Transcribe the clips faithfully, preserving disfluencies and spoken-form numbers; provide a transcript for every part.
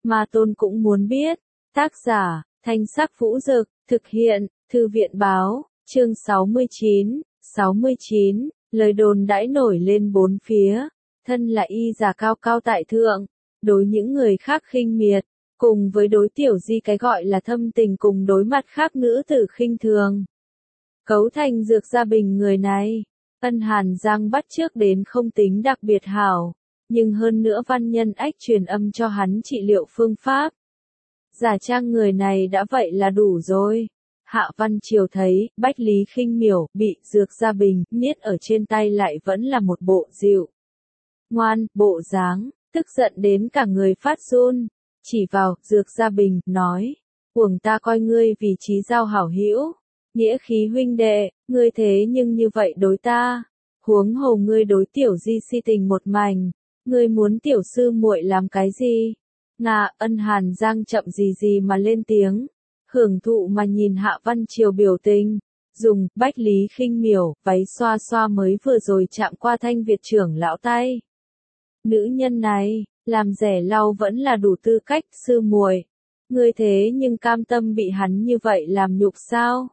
Ma Tôn cũng muốn biết. Tác giả, Thanh Sắc Vũ Dực, thực hiện, Thư viện Báo, chương sáu mươi chín, sáu mươi chín, lời đồn đãi nổi lên bốn phía, thân là y giả cao cao tại thượng, đối những người khác khinh miệt, cùng với đối tiểu di cái gọi là thâm tình cùng đối mặt khác nữ tử khinh thường. Cấu thành Dược Gia Bình người này, Ân Hàn Giang bắt trước đến không tính đặc biệt hảo, nhưng hơn nữa Văn Nhân Ách truyền âm cho hắn trị liệu phương pháp. Giả trang người này đã vậy là đủ rồi. Hạ Văn Triều thấy, Bách Lý Khinh Miểu, bị Dược Gia Bình, niết ở trên tay lại vẫn là một bộ dịu. Ngoan, bộ dáng, tức giận đến cả người phát run, chỉ vào, Dược Gia Bình, nói, uổng ta coi ngươi vì chí giao hảo hữu, nghĩa khí huynh đệ, ngươi thế nhưng như vậy đối ta, huống hồ ngươi đối tiểu di si tình một mảnh, ngươi muốn tiểu sư muội làm cái gì? Ngà, Ân Hàn Giang chậm gì gì mà lên tiếng, hưởng thụ mà nhìn Hạ Văn Triều biểu tình, dùng, Bách Lý Khinh Miểu, váy xoa xoa mới vừa rồi chạm qua Thanh Việt trưởng lão tay. Nữ nhân này, làm rẻ lau vẫn là đủ tư cách, sư muội. Ngươi thế nhưng cam tâm bị hắn như vậy làm nhục sao?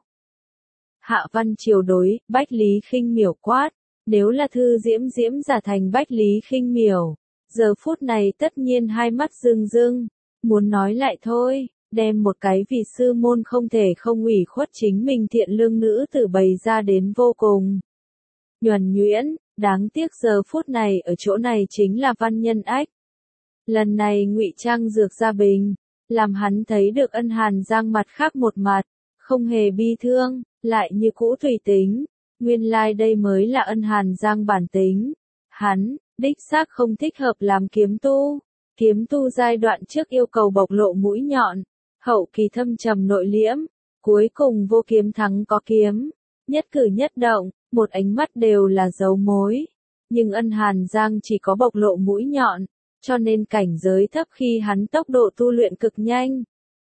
Hạ Văn Triều đối, Bách Lý Khinh Miểu quát, nếu là Thư Diễm Diễm giả thành Bách Lý Khinh Miểu, giờ phút này tất nhiên hai mắt rưng rưng, muốn nói lại thôi, đem một cái vì sư môn không thể không ủy khuất chính mình thiện lương nữ tử bày ra đến vô cùng nhuần nhuyễn, đáng tiếc giờ phút này ở chỗ này chính là Văn Nhân Ách. Lần này ngụy trang Dược Gia Bình, làm hắn thấy được Ân Hàn Giang mặt khác một mặt, không hề bi thương, lại như cũ tùy tính, nguyên lai like đây mới là Ân Hàn Giang bản tính. Hắn, đích xác không thích hợp làm kiếm tu, kiếm tu giai đoạn trước yêu cầu bộc lộ mũi nhọn, hậu kỳ thâm trầm nội liễm, cuối cùng vô kiếm thắng có kiếm, nhất cử nhất động, một ánh mắt đều là dấu mối. Nhưng Ân Hàn Giang chỉ có bộc lộ mũi nhọn, cho nên cảnh giới thấp khi hắn tốc độ tu luyện cực nhanh.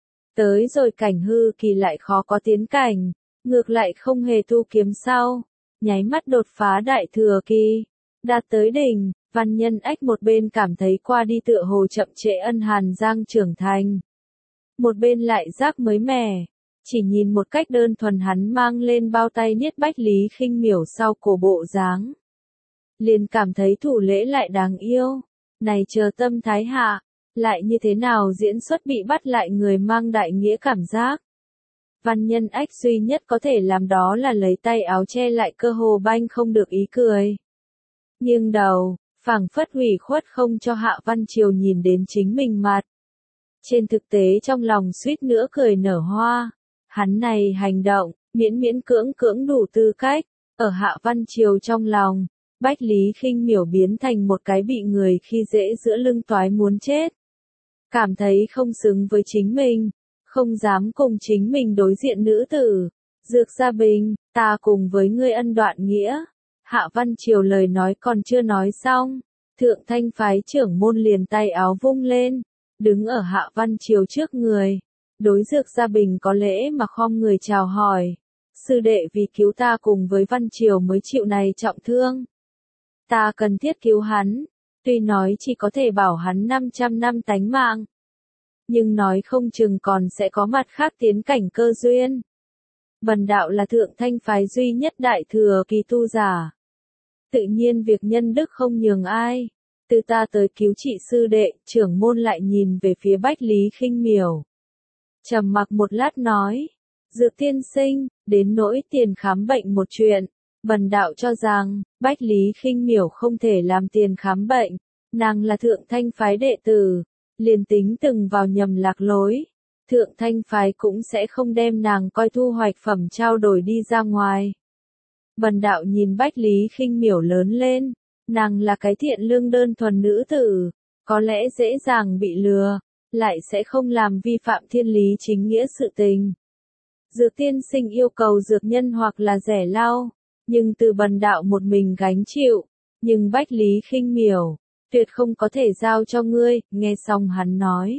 Tới rồi cảnh hư kỳ lại khó có tiến cảnh, ngược lại không hề tu kiếm sau, nháy mắt đột phá đại thừa kỳ, đạt tới đỉnh. Văn Nhân Ách một bên cảm thấy qua đi tựa hồ chậm trễ Ân Hàn Giang trưởng thành, một bên lại giác mới mẻ, chỉ nhìn một cách đơn thuần hắn mang lên bao tay niết Bách Lý Khinh Miểu sau cổ bộ dáng, liền cảm thấy thủ lễ lại đáng yêu, này chờ tâm thái hạ, lại như thế nào diễn xuất bị bắt lại người mang đại nghĩa cảm giác. Văn Nhân Ách duy nhất có thể làm đó là lấy tay áo che lại cơ hồ banh không được ý cười. Nhưng đầu, phảng phất ủy khuất không cho Hạ Văn Triều nhìn đến chính mình mặt. Trên thực tế trong lòng suýt nữa cười nở hoa, hắn này hành động, miễn miễn cưỡng cưỡng đủ tư cách, ở Hạ Văn Triều trong lòng, Bách Lý Khinh Miểu biến thành một cái bị người khi dễ giữa lưng toái muốn chết. Cảm thấy không xứng với chính mình, không dám cùng chính mình đối diện nữ tử. Dược Gia Bình, ta cùng với ngươi ân đoạn nghĩa. Hạ Văn Triều lời nói còn chưa nói xong, Thượng Thanh phái trưởng môn liền tay áo vung lên, đứng ở Hạ Văn Triều trước người, đối Dược Gia Bình có lễ mà khom người chào hỏi, sư đệ vì cứu ta cùng với Văn Triều mới chịu này trọng thương. Ta cần thiết cứu hắn, tuy nói chỉ có thể bảo hắn năm trăm năm tánh mạng, nhưng nói không chừng còn sẽ có mặt khác tiến cảnh cơ duyên. Bần đạo là Thượng Thanh phái duy nhất đại thừa kỳ tu giả. Tự nhiên việc nhân đức không nhường ai, từ ta tới cứu trị sư đệ, trưởng môn lại nhìn về phía Bách Lý Khinh Miểu. Trầm mặc một lát nói, Dược tiên sinh, đến nỗi tiền khám bệnh một chuyện, bần đạo cho rằng, Bách Lý Khinh Miểu không thể làm tiền khám bệnh, nàng là Thượng Thanh phái đệ tử, liền tính từng vào nhầm lạc lối, Thượng Thanh phái cũng sẽ không đem nàng coi thu hoạch phẩm trao đổi đi ra ngoài. Bần đạo nhìn Bách Lý Khinh Miểu lớn lên, nàng là cái thiện lương đơn thuần nữ tử, có lẽ dễ dàng bị lừa, lại sẽ không làm vi phạm thiên lý chính nghĩa sự tình. Dược tiên sinh yêu cầu dược nhân hoặc là rẻ lau, nhưng từ bần đạo một mình gánh chịu, nhưng Bách Lý Khinh Miểu, tuyệt không có thể giao cho ngươi, nghe xong hắn nói.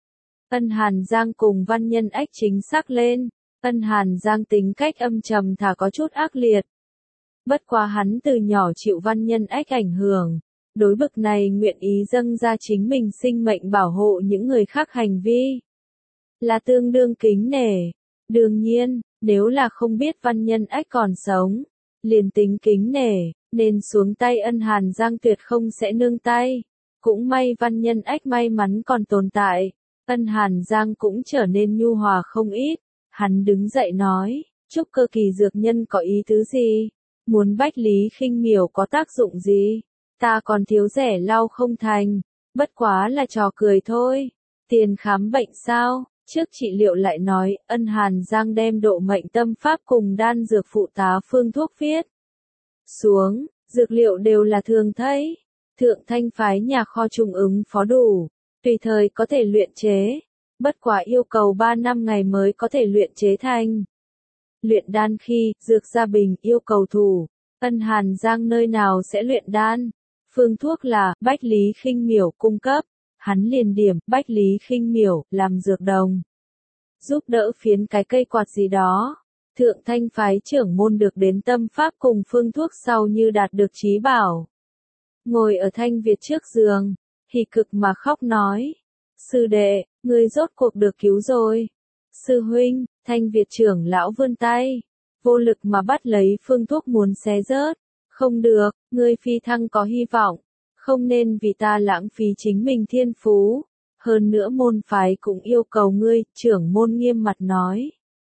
Ân Hàn Giang cùng Văn Nhân Ách chính xác lên, Ân Hàn Giang tính cách âm trầm thà có chút ác liệt. Bất quá hắn từ nhỏ chịu Văn Nhân Ách ảnh hưởng, đối bực này nguyện ý dâng ra chính mình sinh mệnh bảo hộ những người khác hành vi, là tương đương kính nể. Đương nhiên, nếu là không biết Văn Nhân Ách còn sống, liền tính kính nể, nên xuống tay Ân Hàn Giang tuyệt không sẽ nương tay. Cũng may Văn Nhân Ách may mắn còn tồn tại, Ân Hàn Giang cũng trở nên nhu hòa không ít. Hắn đứng dậy nói, Trúc Cơ kỳ dược nhân có ý tứ gì? Muốn bách lý khinh miểu có tác dụng gì? Ta còn thiếu rẻ lau không thành, bất quá là trò cười thôi. Tiền khám bệnh sao? Trước trị liệu lại nói, Ân Hàn Giang đem độ mệnh tâm pháp cùng đan dược phụ tá phương thuốc viết xuống, dược liệu đều là thường thấy. Thượng Thanh phái nhà kho trung ứng phó đủ, tùy thời có thể luyện chế, bất quá yêu cầu ba năm ngày mới có thể luyện chế thành. Luyện đan khi, dược gia bình yêu cầu thủ, Ân Hàn Giang nơi nào sẽ luyện đan? Phương thuốc là, Bách Lý Khinh Miểu cung cấp, hắn liền điểm, Bách Lý Khinh Miểu, làm dược đồng. Giúp đỡ phiến cái cây quạt gì đó. Thượng Thanh phái trưởng môn được đến tâm pháp cùng phương thuốc sau như đạt được trí bảo. Ngồi ở Thanh Việt trước giường, hỉ cực mà khóc nói. Sư đệ, ngươi rốt cuộc được cứu rồi. Sư huynh, Thanh Việt trưởng lão vươn tay, vô lực mà bắt lấy phương thuốc muốn xé rớt. Không được, ngươi phi thăng có hy vọng, không nên vì ta lãng phí chính mình thiên phú. Hơn nữa môn phái cũng yêu cầu ngươi, trưởng môn nghiêm mặt nói.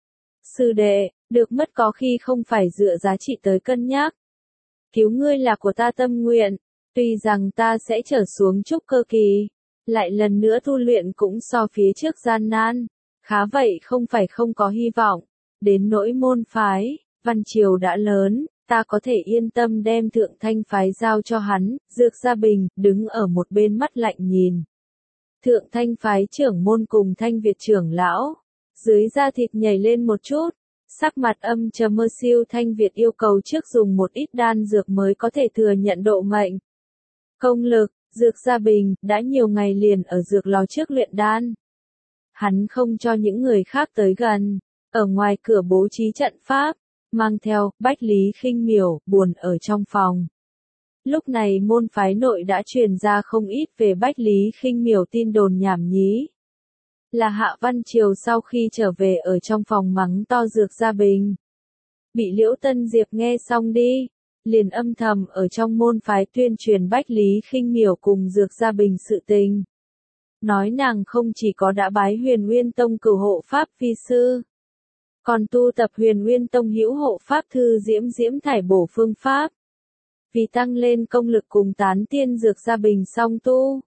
Sư đệ, được mất có khi không phải dựa giá trị tới cân nhắc. Cứu ngươi là của ta tâm nguyện, tuy rằng ta sẽ trở xuống trúc cơ kỳ, lại lần nữa tu luyện cũng so phía trước gian nan, khá vậy không phải không có hy vọng. Đến nỗi môn phái, Văn Triều đã lớn, ta có thể yên tâm đem Thượng Thanh phái giao cho hắn. Dược Gia Bình, đứng ở một bên mắt lạnh nhìn. Thượng Thanh phái trưởng môn cùng Thanh Việt trưởng lão, dưới da thịt nhảy lên một chút, sắc mặt âm trầm mơ siêu. Thanh Việt yêu cầu trước dùng một ít đan dược mới có thể thừa nhận độ mệnh. Công lực, Dược Gia Bình, đã nhiều ngày liền ở dược lò trước luyện đan. Hắn không cho những người khác tới gần, ở ngoài cửa bố trí trận pháp, mang theo, Bách Lý Khinh Miểu, buồn ở trong phòng. Lúc này môn phái nội đã truyền ra không ít về Bách Lý Khinh Miểu tin đồn nhảm nhí. Là Hạ Văn Triều sau khi trở về ở trong phòng mắng to Dược Gia Bình. Bị Liễu Tân Diệp nghe xong đi, liền âm thầm ở trong môn phái tuyên truyền Bách Lý Khinh Miểu cùng Dược Gia Bình sự tình. Nói nàng không chỉ có đã bái Huyền Nguyên Tông cửu hộ pháp vi sư, còn tu tập Huyền Nguyên Tông hữu hộ pháp thư diễm diễm thải bổ phương pháp. Vì tăng lên công lực cùng tán tiên Dược Gia Bình song tu.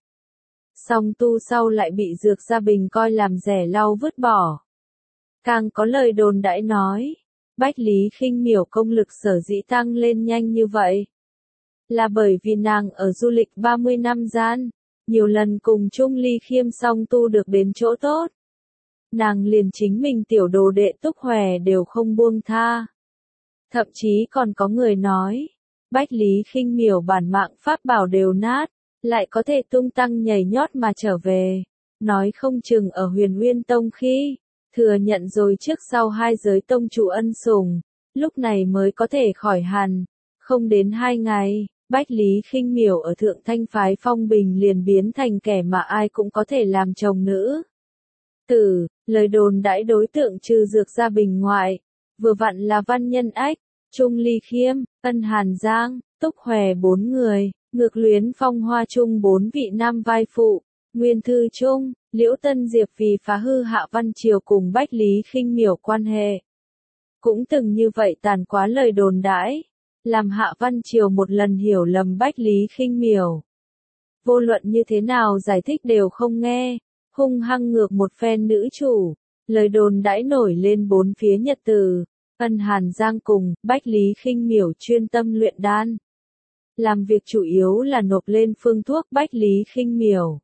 Song tu sau lại bị Dược Gia Bình coi làm rẻ lau vứt bỏ. Càng có lời đồn đãi nói, Bách Lý Khinh Miểu công lực sở dĩ tăng lên nhanh như vậy, là bởi vì nàng ở du lịch ba mươi năm gian, nhiều lần cùng Trung Ly Khiêm song tu được đến chỗ tốt. Nàng liền chính mình tiểu đồ đệ Túc Hòe đều không buông tha. Thậm chí còn có người nói, Bách Lý Khinh Miểu bản mạng pháp bảo đều nát, lại có thể tung tăng nhảy nhót mà trở về. Nói không chừng ở Huyền Nguyên Tông khi thừa nhận rồi trước sau hai giới tông chủ ân sủng, lúc này mới có thể khỏi hẳn. Không đến hai ngày, Bách Lý Khinh Miểu ở Thượng Thanh phái Phong Bình liền biến thành kẻ mà ai cũng có thể làm chồng nữ. Tử, lời đồn đãi đối tượng trừ Dược Gia Bình ngoại, vừa vặn là Văn Nhân Ách, Trung Ly Khiêm, Ân Hàn Giang, Túc Hòe bốn người, Ngược Luyến Phong Hoa Trung bốn vị nam vai phụ, Nguyên Thư Trung, Liễu Tân Diệp vì phá hư Hạ Văn Triều cùng Bách Lý Khinh Miểu quan hệ. Cũng từng như vậy tàn quá lời đồn đãi, làm Hạ Văn Triều một lần hiểu lầm Bách Lý Khinh Miểu. Vô luận như thế nào giải thích đều không nghe, hung hăng ngược một phen nữ chủ, lời đồn đãi nổi lên bốn phía nhật từ. Ân Hàn Giang cùng Bách Lý Khinh Miểu chuyên tâm luyện đan, làm việc chủ yếu là nộp lên phương thuốc Bách Lý Khinh Miểu.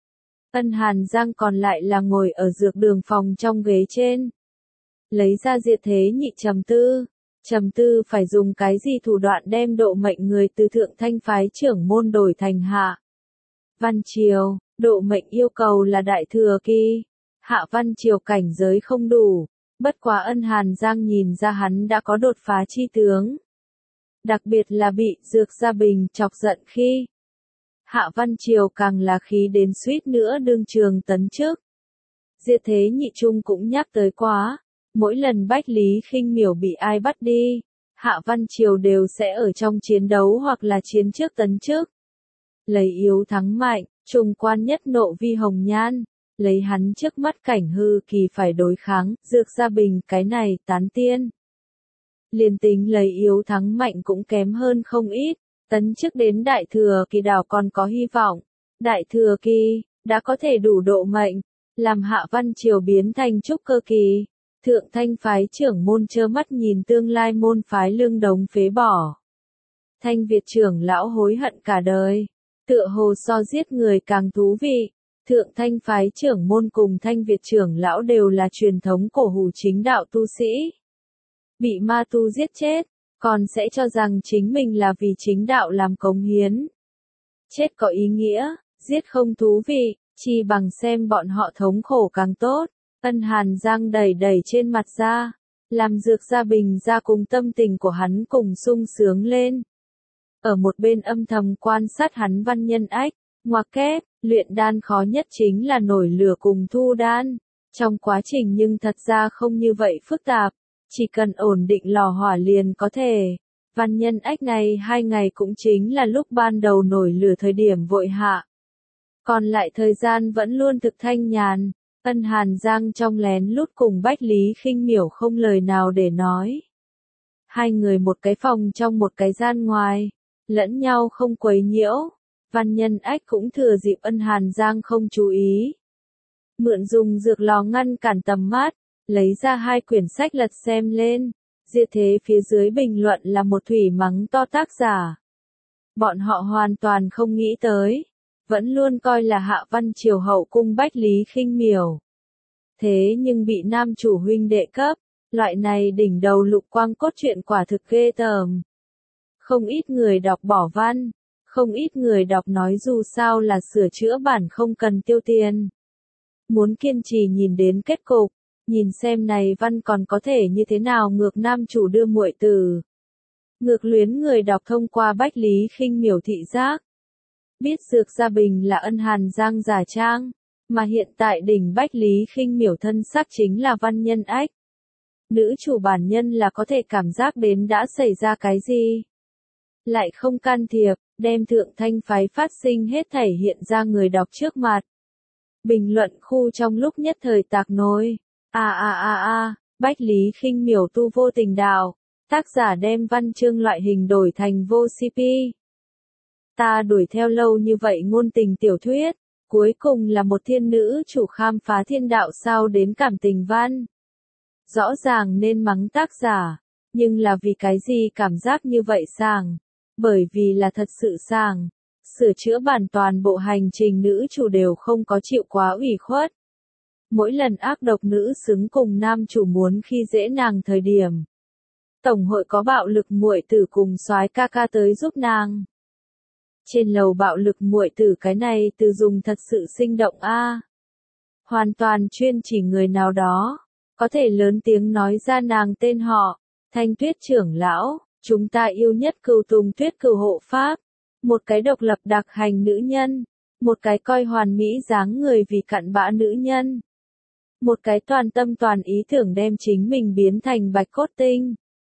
Ân Hàn Giang còn lại là ngồi ở dược đường phòng trong ghế trên, lấy ra diệt thế nhị trầm tư, trầm tư phải dùng cái gì thủ đoạn đem độ mệnh người từ Thượng Thanh phái trưởng môn đổi thành Hạ Văn Triều. Độ mệnh yêu cầu là đại thừa kỳ, Hạ Văn Triều cảnh giới không đủ, bất quá Ân Hàn Giang nhìn ra hắn đã có đột phá chi tướng. Đặc biệt là bị Dược Gia Bình chọc giận khi Hạ Văn Triều càng là khí đến suýt nữa đương trường tấn chức. Diệt Thế Nhị Trung cũng nhắc tới quá, mỗi lần Bách Lý Khinh Miểu bị ai bắt đi, Hạ Văn Triều đều sẽ ở trong chiến đấu hoặc là chiến trước tấn chức. Lấy yếu thắng mạnh, trùng quan nhất nộ vi hồng nhan, lấy hắn trước mắt cảnh hư kỳ phải đối kháng, Dược Gia Bình cái này tán tiên. Liên tính lấy yếu thắng mạnh cũng kém hơn không ít, tấn chức đến đại thừa kỳ đảo còn có hy vọng. Đại thừa kỳ, đã có thể đủ độ mệnh, làm Hạ Văn Triều biến thành trúc cơ kỳ. Thượng Thanh phái trưởng môn trơ mắt nhìn tương lai môn phái lương đống phế bỏ. Thanh Việt trưởng lão hối hận cả đời, tựa hồ so giết người càng thú vị. Thượng Thanh phái trưởng môn cùng Thanh Việt trưởng lão đều là truyền thống cổ hủ chính đạo tu sĩ. Bị ma tu giết chết, còn sẽ cho rằng chính mình là vì chính đạo làm cống hiến. Chết có ý nghĩa, giết không thú vị, chi bằng xem bọn họ thống khổ càng tốt. Ân Hàn Giang đẩy đẩy trên mặt ra, làm Dược Gia Bình ra cùng tâm tình của hắn cùng sung sướng lên. Ở một bên âm thầm quan sát hắn Văn Nhân Ách, ngoặc kép, luyện đan khó nhất chính là nổi lửa cùng thu đan. Trong quá trình nhưng thật ra không như vậy phức tạp, chỉ cần ổn định lò hỏa liền có thể. Văn Nhân Ách này hai ngày cũng chính là lúc ban đầu nổi lửa thời điểm vội hạ. Còn lại thời gian vẫn luôn thực thanh nhàn. Ân Hàn Giang trong lén lút cùng Bách Lý Khinh Miểu không lời nào để nói. Hai người một cái phòng trong một cái gian ngoài, lẫn nhau không quấy nhiễu. Văn Nhân Ách cũng thừa dịp Ân Hàn Giang không chú ý. Mượn dùng dược lò ngăn cản tầm mắt, lấy ra hai quyển sách lật xem lên. Diệt Thế phía dưới bình luận là một thủy mắng to tác giả. Bọn họ hoàn toàn không nghĩ tới. Vẫn luôn coi là Hạ Văn Triều hậu cung Bách Lý Khinh Miểu. Thế nhưng bị nam chủ huynh đệ cấp, loại này đỉnh đầu lục quang cốt truyện quả thực ghê tởm. Không ít người đọc bỏ văn, không ít người đọc nói dù sao là sửa chữa bản không cần tiêu tiền. Muốn kiên trì nhìn đến kết cục, nhìn xem này văn còn có thể như thế nào ngược nam chủ đưa muội từ. Ngược luyến người đọc thông qua Bách Lý Khinh Miểu thị giác. Biết Dược Gia Bình là Ân Hàn Giang giả trang, mà hiện tại đỉnh Bách Lý Khinh Miểu thân sắc chính là Văn Nhân Ách. Nữ chủ bản nhân là có thể cảm giác đến đã xảy ra cái gì. Lại không can thiệp, đem Thượng Thanh phái phát sinh hết thảy hiện ra người đọc trước mặt. Bình luận khu trong lúc nhất thời tạc nối. A a a a, Bách Lý Khinh Miểu tu vô tình đạo. Tác giả đem văn chương loại hình đổi thành vô xê pê. Ta đuổi theo lâu như vậy ngôn tình tiểu thuyết, cuối cùng là một thiên nữ chủ khám phá thiên đạo sao đến cảm tình văn. Rõ ràng nên mắng tác giả, nhưng là vì cái gì cảm giác như vậy sàng? Bởi vì là thật sự sàng. Sửa chữa bản toàn bộ hành trình nữ chủ đều không có chịu quá ủy khuất. Mỗi lần ác độc nữ xứng cùng nam chủ muốn khi dễ nàng thời điểm. Tổng hội có bạo lực muội tử cùng soái ca ca tới giúp nàng. Trên lầu bạo lực muội tử cái này từ dùng thật sự sinh động a. Hoàn toàn chuyên chỉ người nào đó, có thể lớn tiếng nói ra nàng tên họ, Thanh Tuyết trưởng lão, chúng ta yêu nhất Cửu Tùng Tuyết Cửu hộ pháp, một cái độc lập đặc hành nữ nhân, một cái coi hoàn mỹ dáng người vì cặn bã nữ nhân, một cái toàn tâm toàn ý tưởng đem chính mình biến thành bạch cốt tinh.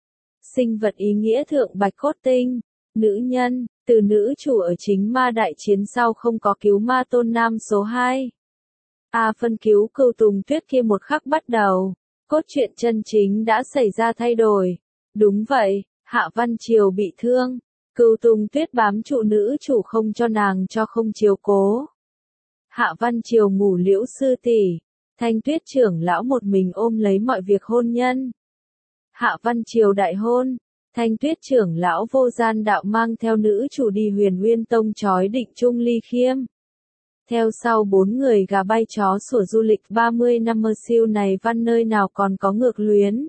Sinh vật ý nghĩa thượng bạch cốt tinh, nữ nhân. Từ nữ chủ ở chính ma đại chiến sau không có cứu ma tôn nam số hai. A phân cứu Cửu Tùng Tuyết kia một khắc bắt đầu, cốt truyện chân chính đã xảy ra thay đổi. Đúng vậy, Hạ Văn Triều bị thương, Cửu Tùng Tuyết bám trụ nữ chủ không cho nàng cho không chiếu cố. Hạ Văn Triều ngủ Liễu sư tỷ, Thanh Tuyết trưởng lão một mình ôm lấy mọi việc hôn nhân. Hạ Văn Triều đại hôn. Thanh Tuyết trưởng lão vô gian đạo mang theo nữ chủ đi Huyền Nguyên Tông chói định Trung Ly Khiêm. Theo sau bốn người gà bay chó sủa du lịch ba mươi năm mơ siêu này văn nơi nào còn có ngược luyến.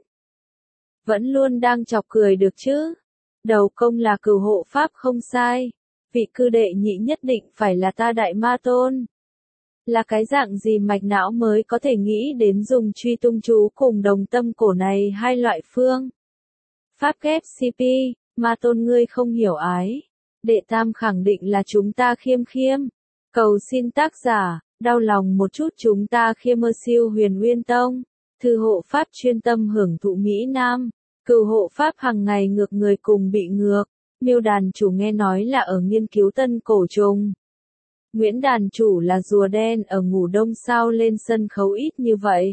Vẫn luôn đang chọc cười được chứ. Đầu công là Cửu hộ pháp không sai. Vị cư đệ nhị nhất định phải là ta đại ma tôn. Là cái dạng gì mạch não mới có thể nghĩ đến dùng truy tung chú cùng đồng tâm cổ này hai loại phương. Pháp kép xê pê, ma tôn ngươi không hiểu ái. Đệ tam khẳng định là chúng ta khiêm khiêm. Cầu xin tác giả, đau lòng một chút chúng ta khiêm ơ siêu huyền nguyên tông. Thư hộ pháp chuyên tâm hưởng thụ Mỹ Nam. Cửu hộ pháp hàng ngày ngược người cùng bị ngược. Miêu đàn chủ nghe nói là ở nghiên cứu tân cổ trùng. Nguyễn đàn chủ là rùa đen ở ngủ đông sao lên sân khấu ít như vậy.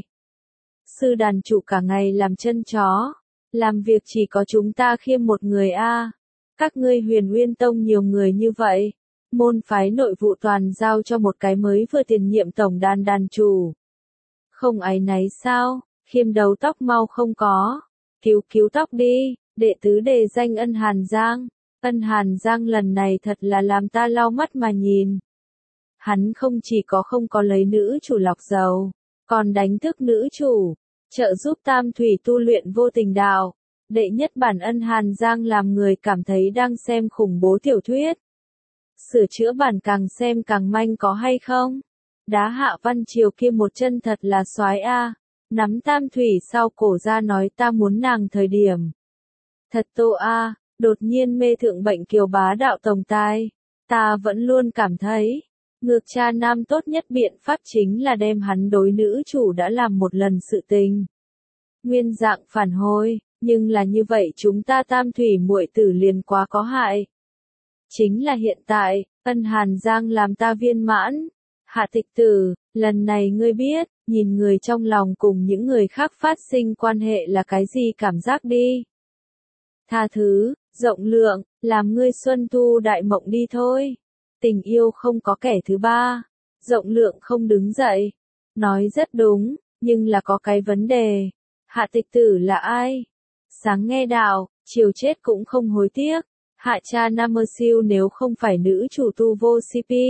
Sư đàn chủ cả ngày làm chân chó. Làm việc chỉ có chúng ta khiêm một người a. Các ngươi huyền nguyên tông nhiều người như vậy. Môn phái nội vụ toàn giao cho một cái mới vừa tiền nhiệm tổng đàn đàn chủ. Không áy náy sao, khiêm đầu tóc mau không có. Cứu cứu tóc đi, đệ tứ đề danh Ân Hàn Giang. Ân Hàn Giang lần này thật là làm ta lau mắt mà nhìn. Hắn không chỉ có không có lấy nữ chủ lọc dầu, còn đánh thức nữ chủ, trợ giúp tam thủy tu luyện vô tình đạo. Đệ nhất bản Ân Hàn Giang làm người cảm thấy đang xem khủng bố tiểu thuyết. Sửa chữa bản càng xem càng manh có hay không? Đá Hạ Văn Triều kia một chân thật là soái a. Nắm tam thủy sau cổ ra nói ta muốn nàng thời điểm. Thật tô a, đột nhiên mê thượng bệnh kiều bá đạo tổng tài. Ta vẫn luôn cảm thấy, ngược cha nam tốt nhất biện pháp chính là đem hắn đối nữ chủ đã làm một lần sự tình. Nguyên dạng phản hồi, nhưng là như vậy chúng ta tam thủy muội tử liền quá có hại. Chính là hiện tại, Ân Hàn Giang làm ta viên mãn. Hạ tịch tử, lần này ngươi biết, nhìn người trong lòng cùng những người khác phát sinh quan hệ là cái gì cảm giác đi. Tha thứ, rộng lượng, làm ngươi xuân thu đại mộng đi thôi. Tình yêu không có kẻ thứ ba. Rộng lượng không đứng dậy. Nói rất đúng, nhưng là có cái vấn đề. Hạ tịch tử là ai? Sáng nghe đạo, chiều chết cũng không hối tiếc. Hạ cha Nam Mơ Siêu nếu không phải nữ chủ tu vô xê pê.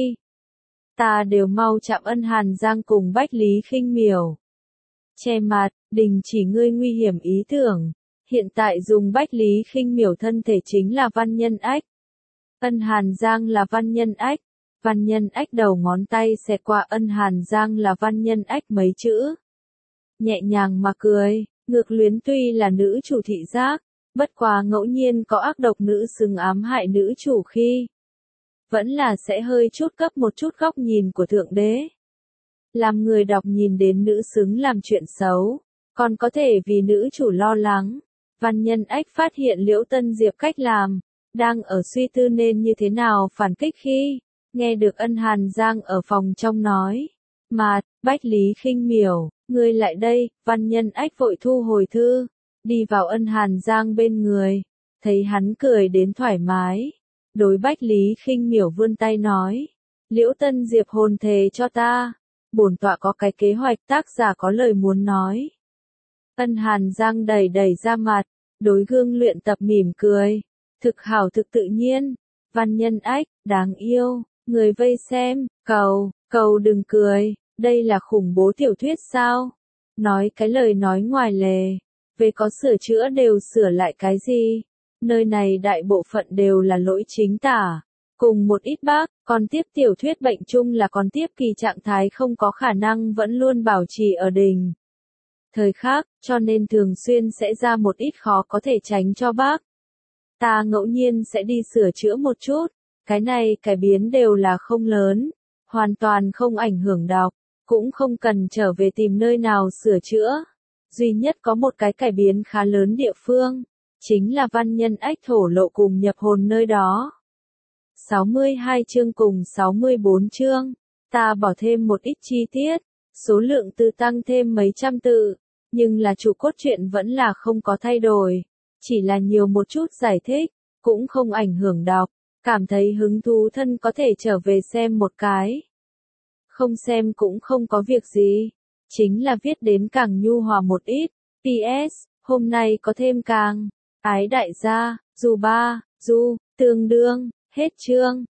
Ta đều mau chạm Ân Hàn Giang cùng Bách Lý Khinh Miểu. Che mặt, đình chỉ ngươi nguy hiểm ý tưởng. Hiện tại dùng Bách Lý Khinh Miểu thân thể chính là Văn Nhân Ách. Ân Hàn Giang là Văn Nhân Ách. Văn Nhân Ách đầu ngón tay xẹt qua Ân Hàn Giang là Văn Nhân Ách mấy chữ. Nhẹ nhàng mà cười, ngược luyến tuy là nữ chủ thị giác, bất quá ngẫu nhiên có ác độc nữ xứng ám hại nữ chủ khi. Vẫn là sẽ hơi chút cấp một chút góc nhìn của Thượng Đế. Làm người đọc nhìn đến nữ xứng làm chuyện xấu, còn có thể vì nữ chủ lo lắng. Văn Nhân Ách phát hiện Liễu Tân Diệp cách làm, đang ở suy tư nên như thế nào phản kích khi nghe được Ân Hàn Giang ở phòng trong nói. Mà, Bách Lý Khinh Miểu, ngươi lại đây, Văn Nhân Ách vội thu hồi thư, đi vào Ân Hàn Giang bên người, thấy hắn cười đến thoải mái. Đối Bách Lý Khinh Miểu vươn tay nói, Liễu Tân Diệp hồn thề cho ta, bổn tọa có cái kế hoạch tác giả có lời muốn nói. Ân Hàn Giang đẩy đẩy ra mặt, đối gương luyện tập mỉm cười, thực hảo thực tự nhiên, Văn Nhân Ách, đáng yêu, người vây xem, cầu, cầu đừng cười, đây là khủng bố tiểu thuyết sao? Nói cái lời nói ngoài lề, về có sửa chữa đều sửa lại cái gì? Nơi này đại bộ phận đều là lỗi chính tả. Cùng một ít bác, còn tiếp tiểu thuyết bệnh chung là còn tiếp kỳ trạng thái không có khả năng vẫn luôn bảo trì ở đỉnh. Thời khác, cho nên thường xuyên sẽ ra một ít khó có thể tránh cho bác. Ta ngẫu nhiên sẽ đi sửa chữa một chút. Cái này cải biến đều là không lớn. Hoàn toàn không ảnh hưởng đọc. Cũng không cần trở về tìm nơi nào sửa chữa. Duy nhất có một cái cải biến khá lớn địa phương. Chính là Văn Nhân Ách thổ lộ cùng nhập hồn nơi đó. sáu mươi hai chương cùng sáu mươi bốn chương. Ta bỏ thêm một ít chi tiết. Số lượng từ tăng thêm mấy trăm từ. Nhưng là chủ cốt truyện vẫn là không có thay đổi. Chỉ là nhiều một chút giải thích. Cũng không ảnh hưởng đọc. Cảm thấy hứng thú thân có thể trở về xem một cái. Không xem cũng không có việc gì. Chính là viết đến càng nhu hòa một ít. pê ét. Hôm nay có thêm càng. Ái đại gia, dù ba, du, tương đương, hết chương.